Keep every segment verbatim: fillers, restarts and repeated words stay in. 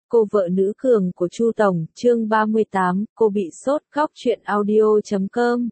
Cô vợ nữ cường của Chu Tổng, chương ba mươi tám, cô bị sốt khóc chuyện audio chấm com.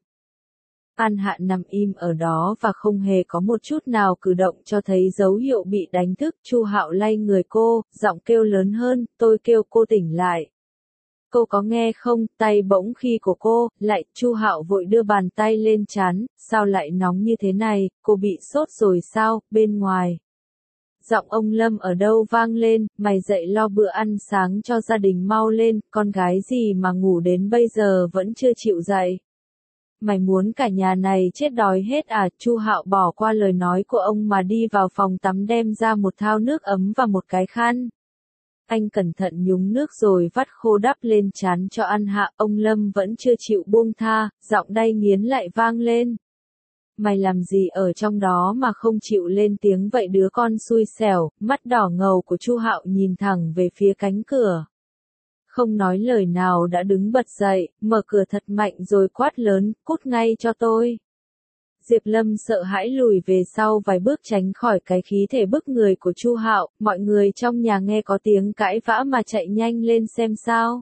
An Hạ nằm im ở đó và không hề có một chút nào cử động cho thấy dấu hiệu bị đánh thức. Chu Hạo lay người cô, giọng kêu lớn hơn, tôi kêu cô tỉnh lại. Cô có nghe không? Tay bỗng khi của cô, lại, Chu Hạo vội đưa bàn tay lên trán, sao lại nóng như thế này, cô bị sốt rồi sao, bên ngoài. Giọng ông Lâm ở đâu vang lên, mày dậy lo bữa ăn sáng cho gia đình mau lên, con gái gì mà ngủ đến bây giờ vẫn chưa chịu dậy. Mày muốn cả nhà này chết đói hết à? Chu Hạo bỏ qua lời nói của ông mà đi vào phòng tắm đem ra một thau nước ấm và một cái khăn. Anh cẩn thận nhúng nước rồi vắt khô đắp lên trán cho An Hạ, ông Lâm vẫn chưa chịu buông tha, giọng đay nghiến lại vang lên. Mày làm gì ở trong đó mà không chịu lên tiếng vậy đứa con xui xẻo, mắt đỏ ngầu của Chu Hạo nhìn thẳng về phía cánh cửa. Không nói lời nào đã đứng bật dậy, mở cửa thật mạnh rồi quát lớn, cút ngay cho tôi. Diệp Lâm sợ hãi lùi về sau vài bước tránh khỏi cái khí thể bức người của Chu Hạo, mọi người trong nhà nghe có tiếng cãi vã mà chạy nhanh lên xem sao.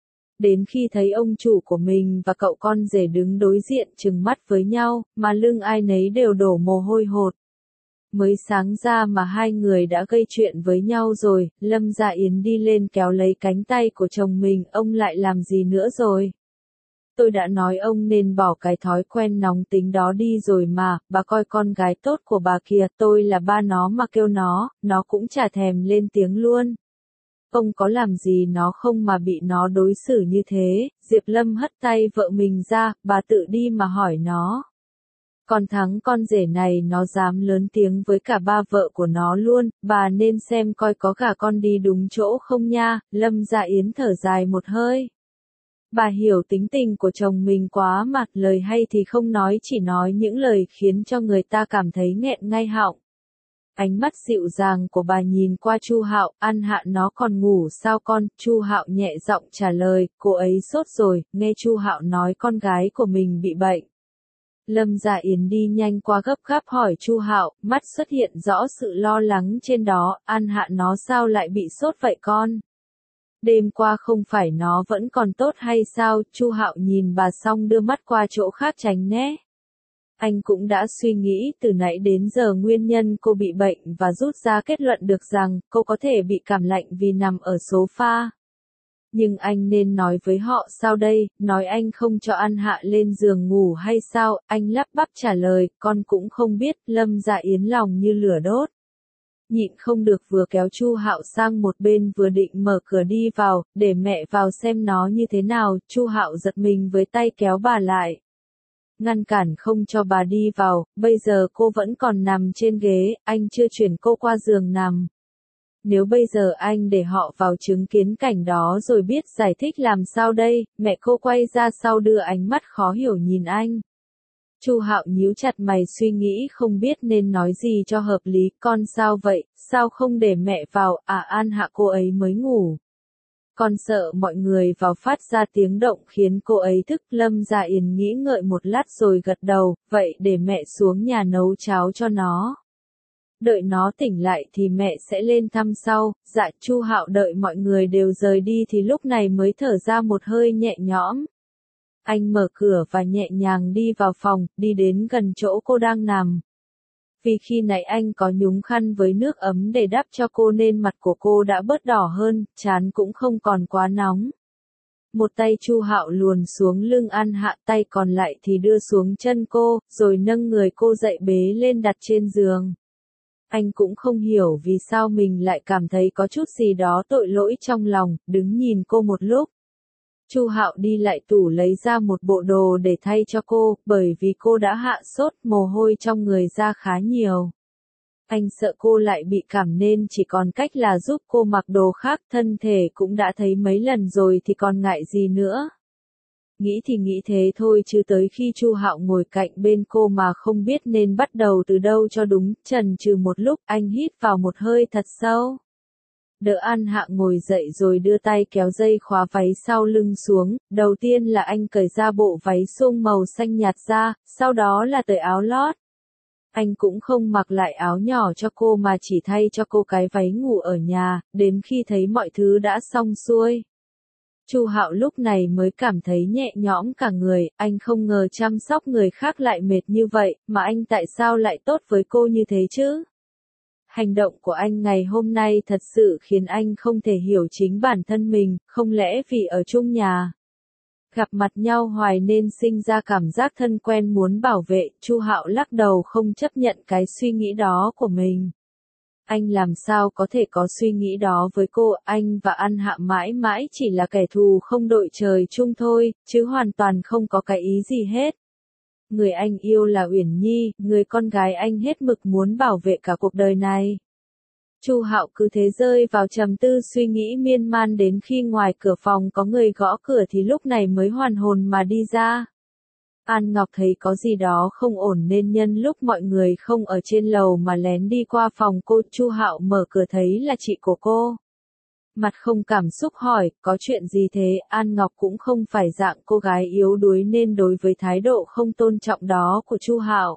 Đến khi thấy ông chủ của mình và cậu con rể đứng đối diện trừng mắt với nhau, mà lưng ai nấy đều đổ mồ hôi hột. Mới sáng ra mà hai người đã gây chuyện với nhau rồi, Lâm Gia Yến đi lên kéo lấy cánh tay của chồng mình, ông lại làm gì nữa rồi? Tôi đã nói ông nên bỏ cái thói quen nóng tính đó đi rồi mà, bà coi con gái tốt của bà kìa, tôi là ba nó mà kêu nó, nó cũng chả thèm lên tiếng luôn. Ông có làm gì nó không mà bị nó đối xử như thế? Diệp Lâm hất tay vợ mình ra, bà tự đi mà hỏi nó. Con thắng con rể này nó dám lớn tiếng với cả ba vợ của nó luôn, bà nên xem coi có gả con đi đúng chỗ không nha. Lâm Gia Yến thở dài một hơi. Bà hiểu tính tình của chồng mình quá mà, lời hay thì không nói, chỉ nói những lời khiến cho người ta cảm thấy nghẹn ngay họng. Ánh mắt dịu dàng của bà nhìn qua Chu Hạo, An Hạ nó còn ngủ sao con? Chu Hạo nhẹ giọng trả lời, cô ấy sốt rồi, nghe Chu Hạo nói con gái của mình bị bệnh. Lâm Gia Yến đi nhanh qua gấp gáp hỏi Chu Hạo, mắt xuất hiện rõ sự lo lắng trên đó, An Hạ nó sao lại bị sốt vậy con? Đêm qua không phải nó vẫn còn tốt hay sao? Chu Hạo nhìn bà xong đưa mắt qua chỗ khác tránh né. Anh cũng đã suy nghĩ từ nãy đến giờ nguyên nhân cô bị bệnh và rút ra kết luận được rằng cô có thể bị cảm lạnh vì nằm ở sofa. Nhưng anh nên nói với họ sao đây, nói anh không cho An Hạ lên giường ngủ hay sao? Anh lắp bắp trả lời, con cũng không biết. Lâm Gia Yến lòng như lửa đốt. Nhịn không được vừa kéo Chu Hạo sang một bên vừa định mở cửa đi vào, để mẹ vào xem nó như thế nào. Chu Hạo giật mình với tay kéo bà lại. Ngăn cản không cho bà đi vào, bây giờ cô vẫn còn nằm trên ghế, anh chưa chuyển cô qua giường nằm. Nếu bây giờ anh để họ vào chứng kiến cảnh đó rồi biết giải thích làm sao đây? Mẹ cô quay ra sau đưa ánh mắt khó hiểu nhìn anh. Chu Hạo nhíu chặt mày suy nghĩ không biết nên nói gì cho hợp lý, con sao vậy, sao không để mẹ vào, à An Hạ cô ấy mới ngủ. Con sợ mọi người vào phát ra tiếng động khiến cô ấy thức. Lâm Gia Yến nghĩ ngợi một lát rồi gật đầu, vậy để mẹ xuống nhà nấu cháo cho nó. Đợi nó tỉnh lại thì mẹ sẽ lên thăm sau. Dạ. Chu Hạo đợi mọi người đều rời đi thì lúc này mới thở ra một hơi nhẹ nhõm. Anh mở cửa và nhẹ nhàng đi vào phòng, đi đến gần chỗ cô đang nằm. Vì khi nãy anh có nhúng khăn với nước ấm để đắp cho cô nên mặt của cô đã bớt đỏ hơn, trán cũng không còn quá nóng. Một tay Chu Hạo luồn xuống lưng An Hạ, tay còn lại thì đưa xuống chân cô, rồi nâng người cô dậy bế lên đặt trên giường. Anh cũng không hiểu vì sao mình lại cảm thấy có chút gì đó tội lỗi trong lòng, đứng nhìn cô một lúc. Chu Hạo đi lại tủ lấy ra một bộ đồ để thay cho cô, bởi vì cô đã hạ sốt, mồ hôi trong người ra khá nhiều. Anh sợ cô lại bị cảm nên chỉ còn cách là giúp cô mặc đồ khác, thân thể cũng đã thấy mấy lần rồi thì còn ngại gì nữa. Nghĩ thì nghĩ thế thôi chứ tới khi Chu Hạo ngồi cạnh bên cô mà không biết nên bắt đầu từ đâu cho đúng, chần chừ một lúc, anh hít vào một hơi thật sâu. Đỡ An Hạ ngồi dậy rồi đưa tay kéo dây khóa váy sau lưng xuống, đầu tiên là anh cởi ra bộ váy xung màu xanh nhạt ra, sau đó là cởi áo lót. Anh cũng không mặc lại áo nhỏ cho cô mà chỉ thay cho cô cái váy ngủ ở nhà, đến khi thấy mọi thứ đã xong xuôi. Chu Hạo lúc này mới cảm thấy nhẹ nhõm cả người, anh không ngờ chăm sóc người khác lại mệt như vậy, mà anh tại sao lại tốt với cô như thế chứ? Hành động của anh ngày hôm nay thật sự khiến anh không thể hiểu chính bản thân mình, không lẽ vì ở chung nhà, gặp mặt nhau hoài nên sinh ra cảm giác thân quen muốn bảo vệ. Chu Hạo lắc đầu không chấp nhận cái suy nghĩ đó của mình. Anh làm sao có thể có suy nghĩ đó với cô, anh và An Hạ mãi mãi chỉ là kẻ thù không đội trời chung thôi, chứ hoàn toàn không có cái ý gì hết. Người anh yêu là Uyển Nhi, người con gái anh hết mực muốn bảo vệ cả cuộc đời này. Chu Hạo cứ thế rơi vào trầm tư suy nghĩ miên man đến khi ngoài cửa phòng có người gõ cửa thì lúc này mới hoàn hồn mà đi ra. An Ngọc thấy có gì đó không ổn nên nhân lúc mọi người không ở trên lầu mà lén đi qua phòng cô. Chu Hạo mở cửa thấy là chị của cô. Mặt không cảm xúc hỏi, có chuyện gì thế? An Ngọc cũng không phải dạng cô gái yếu đuối nên đối với thái độ không tôn trọng đó của Chu Hạo,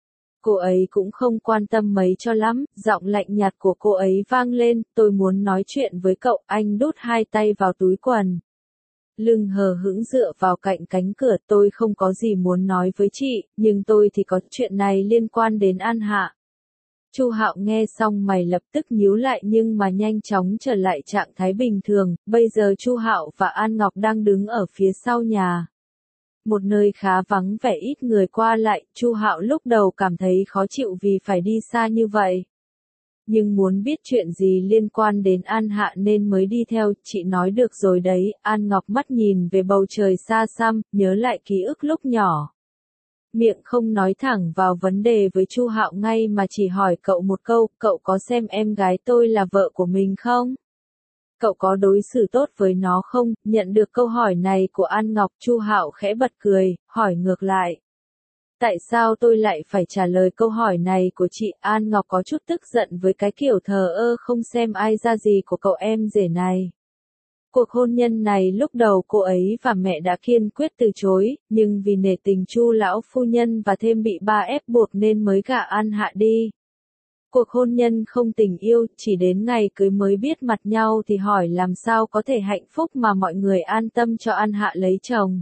cô ấy cũng không quan tâm mấy cho lắm. Giọng lạnh nhạt của cô ấy vang lên, tôi muốn nói chuyện với cậu. Anh đút hai tay vào túi quần, lưng hờ hững dựa vào cạnh cánh cửa. Tôi không có gì muốn nói với chị, nhưng tôi thì có chuyện này liên quan đến An Hạ. Chu Hạo nghe xong mày lập tức nhíu lại nhưng mà nhanh chóng trở lại trạng thái bình thường. Bây giờ Chu Hạo và An Ngọc đang đứng ở phía sau nhà, một nơi khá vắng vẻ ít người qua lại. Chu Hạo lúc đầu cảm thấy khó chịu vì phải đi xa như vậy, nhưng muốn biết chuyện gì liên quan đến An Hạ nên mới đi theo. Chị nói được rồi đấy. An Ngọc mắt nhìn về bầu trời xa xăm, nhớ lại ký ức lúc nhỏ. Miệng không nói thẳng vào vấn đề với Chu Hạo ngay mà chỉ hỏi cậu một câu, cậu có xem em gái tôi là vợ của mình không? Cậu có đối xử tốt với nó không? Nhận được câu hỏi này của An Ngọc, Chu Hạo khẽ bật cười, hỏi ngược lại. Tại sao tôi lại phải trả lời câu hỏi này của chị? An Ngọc có chút tức giận với cái kiểu thờ ơ không xem ai ra gì của cậu em rể này. Cuộc hôn nhân này lúc đầu cô ấy và mẹ đã kiên quyết từ chối, nhưng vì nể tình Chu lão phu nhân và thêm bị ba ép buộc nên mới gả An Hạ đi. Cuộc hôn nhân không tình yêu, chỉ đến ngày cưới mới biết mặt nhau thì hỏi làm sao có thể hạnh phúc mà mọi người an tâm cho An Hạ lấy chồng.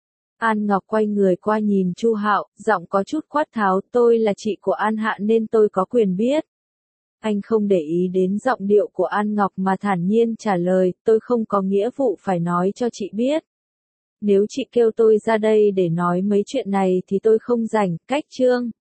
An Ngọc quay người qua nhìn Chu Hạo, giọng có chút quát tháo, tôi là chị của An Hạ nên tôi có quyền biết. Anh không để ý đến giọng điệu của An Ngọc mà thản nhiên trả lời, tôi không có nghĩa vụ phải nói cho chị biết. Nếu chị kêu tôi ra đây để nói mấy chuyện này thì tôi không rảnh. Cách chương